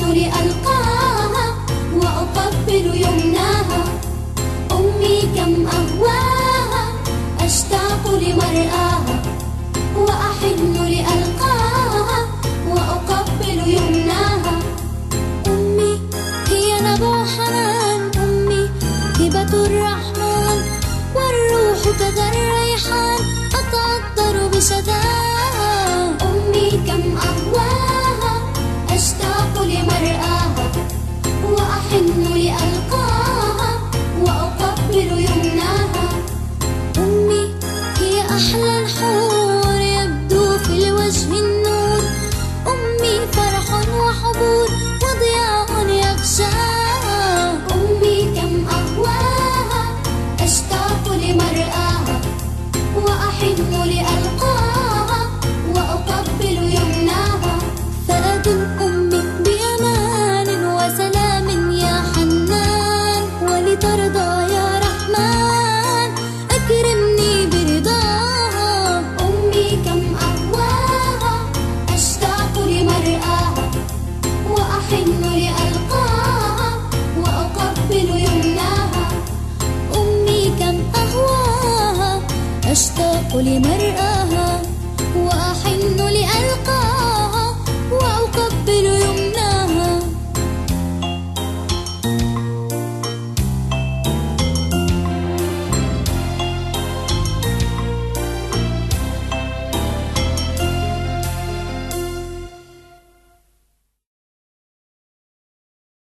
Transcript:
لألقاها وأقبل يمناها. أمي كم أهواها أشتاق لمرآها وأحن لألقاها وأقبل يمناها. أمي هي نبع حنان، أمي هبة الرحمن، والروح كذا الريحان أتعطر بشذاها. أمي كم أهواها أشتاق لمرآها وأحن لألقاها وأقبل يمناها. أمي هي أحلى الحور يبدو في الوجه النور، أمي فرح وحبور وضياء يغشاها. أمي كم أهواها أشتاق لمرآها وأحن لألقاها وأقبل يمناها. فأدم أمي بأمان وسلام يا حنان، ولترضى يا رحمن أكرمني برضاها. أمي كم أهواها أشتاق لمرآها وأحن لألقاها وأقبل يمناها. أمي كم أهواها أشتاق لمرآها